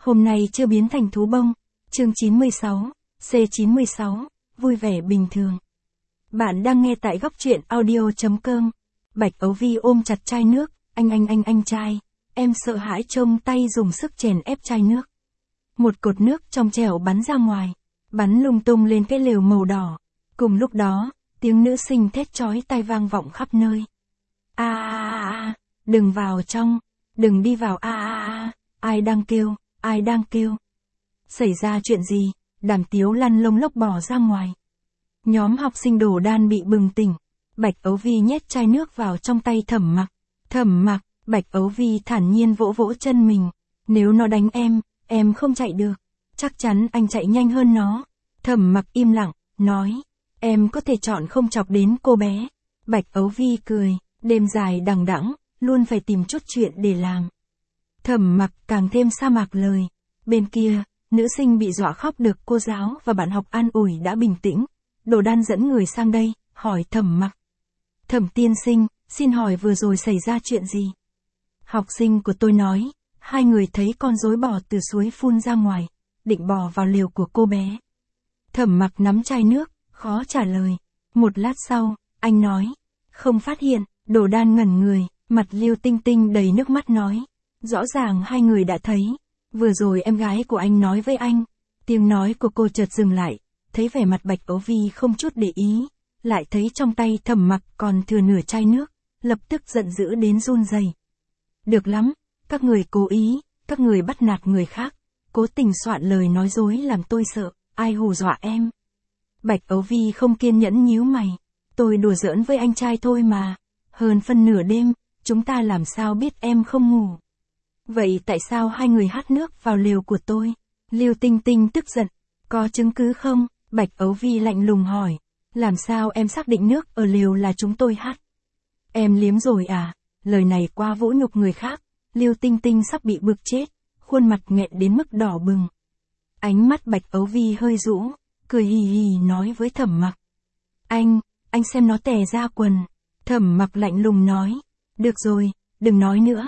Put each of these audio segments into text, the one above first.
Hôm nay chưa biến thành thú bông. Chương 96, C96, vui vẻ bình thường. Bạn đang nghe tại góc truyện audio.com. Bạch Ấu Vi ôm chặt chai nước, anh trai. Em sợ hãi trông tay dùng sức chèn ép chai nước. Một cột nước trong trẻo bắn ra ngoài, bắn lung tung lên cái lều màu đỏ. Cùng lúc đó, tiếng nữ sinh thét chói tai vang vọng khắp nơi. Đừng vào trong, đừng đi vào ai đang kêu, ai đang kêu. Xảy ra chuyện gì? Đàm Tiếu lăn lông lốc bỏ ra ngoài. Nhóm học sinh Đồ Đan bị bừng tỉnh. Bạch Ấu Vi nhét chai nước vào trong tay Thẩm Mặc. Thẩm Mặc, Bạch Ấu Vi thản nhiên vỗ vỗ chân mình. Nếu nó đánh em không chạy được. Chắc chắn anh chạy nhanh hơn nó. Thẩm Mặc im lặng, nói. Em có thể chọn không chọc đến cô bé. Bạch Ấu Vi cười, đêm dài đằng đẵng, luôn phải tìm chút chuyện để làm. Thẩm Mặc càng thêm sa mạc lời. Bên kia, nữ sinh bị dọa khóc được cô giáo và bạn học an ủi đã bình tĩnh. Đồ Đan dẫn người sang đây, hỏi Thẩm Mặc. Thẩm tiên sinh, xin hỏi vừa rồi xảy ra chuyện gì? Học sinh của tôi nói, hai người thấy con rối bò từ suối phun ra ngoài, định bò vào lều của cô bé. Thẩm Mặc nắm chai nước, khó trả lời. Một lát sau, anh nói, không phát hiện. Đồ Đan ngẩn người, mặt Liêu Tinh Tinh đầy nước mắt nói, rõ ràng hai người đã thấy. Vừa rồi em gái của anh nói với anh. Tiếng nói của cô chợt dừng lại, thấy vẻ mặt Bạch Ấu Vi không chút để ý, lại thấy trong tay Thẩm Mặc còn thừa nửa chai nước, lập tức giận dữ đến run rẩy. Được lắm, các người cố ý, các người bắt nạt người khác, cố tình soạn lời nói dối làm tôi sợ, ai hù dọa em? Bạch Ấu Vi không kiên nhẫn nhíu mày, tôi đùa giỡn với anh trai thôi mà, hơn phân nửa đêm, chúng ta làm sao biết em không ngủ? Vậy tại sao hai người hát nước vào lều của tôi? Liêu Tinh Tinh tức giận, có chứng cứ không? Bạch Ấu Vi lạnh lùng hỏi, làm sao em xác định nước ở lều là chúng tôi hát? Em liếm rồi à? Lời này quá vũ nhục người khác. Liêu Tinh Tinh sắp bị bực chết, khuôn mặt nghẹn đến mức đỏ bừng. Ánh mắt Bạch Ấu Vi hơi rũ, cười hì hì nói với Thẩm Mặc. Anh xem nó tè ra quần. Thẩm Mặc lạnh lùng nói, được rồi, đừng nói nữa.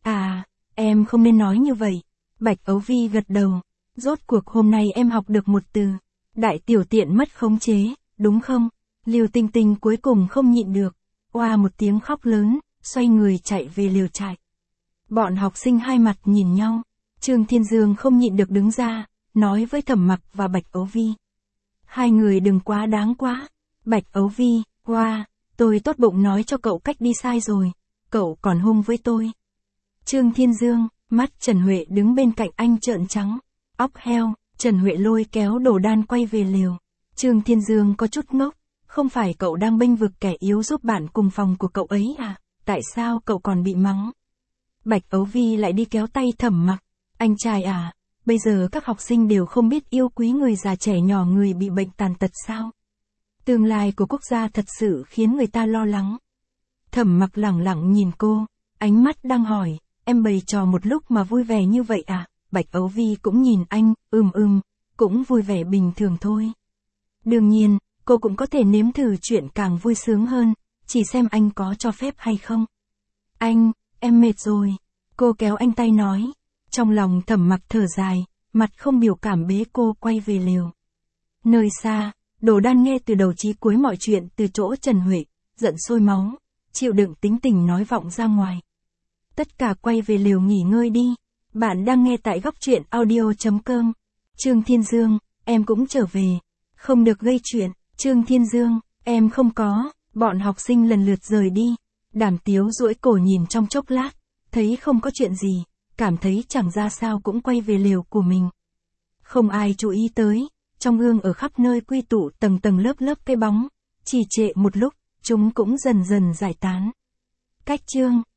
Em không nên nói như vậy. Bạch Ấu Vi gật đầu, rốt cuộc hôm nay em học được một từ. Đại tiểu tiện mất khống chế, đúng không? Liêu Tinh Tinh cuối cùng không nhịn được, oa một tiếng khóc lớn, xoay người chạy về lều trại. Bọn học sinh hai mặt nhìn nhau, Trương Thiên Dương không nhịn được đứng ra, nói với Thẩm Mặc và Bạch Ấu Vi. Hai người đừng quá đáng quá. Bạch Ấu Vi, tôi tốt bụng nói cho cậu cách đi sai rồi, cậu còn hung với tôi. Trương Thiên Dương, mắt Trần Huệ đứng bên cạnh anh trợn trắng, óc heo. Trần Huệ lôi kéo Đồ Đan quay về lều. Trương Thiên Dương có chút ngốc, không phải cậu đang bênh vực kẻ yếu giúp bạn cùng phòng của cậu ấy à? Tại sao cậu còn bị mắng? Bạch Ấu Vi lại đi kéo tay Thẩm Mặc. Anh trai à, bây giờ các học sinh đều không biết yêu quý người già trẻ nhỏ người bị bệnh tàn tật sao? Tương lai của quốc gia thật sự khiến người ta lo lắng. Thẩm Mặc lẳng lặng nhìn cô, ánh mắt đang hỏi, em bày trò một lúc mà vui vẻ như vậy à? Bạch Ấu Vi cũng nhìn anh, cũng vui vẻ bình thường thôi. Đương nhiên, cô cũng có thể nếm thử chuyện càng vui sướng hơn, chỉ xem anh có cho phép hay không. Em mệt rồi. Cô kéo anh tay nói. Trong lòng Thẩm Mặc thở dài, mặt không biểu cảm bế cô quay về lều. Nơi xa, Đồ Đan nghe từ đầu chí cuối mọi chuyện từ chỗ Trần Huệ, giận sôi máu, chịu đựng tính tình nói vọng ra ngoài. Tất cả quay về lều nghỉ ngơi đi. Bạn đang nghe tại góc truyện audio.com. Trương Thiên Dương, em cũng trở về. Không được gây chuyện. Trương Thiên Dương, em không có. Bọn học sinh lần lượt rời đi. Đàm Tiếu duỗi cổ nhìn trong chốc lát, thấy không có chuyện gì, cảm thấy chẳng ra sao cũng quay về lều của mình. Không ai chú ý tới, trong gương ở khắp nơi quy tụ tầng tầng lớp cái bóng, trì trệ một lúc, chúng cũng dần dần giải tán. Cách chương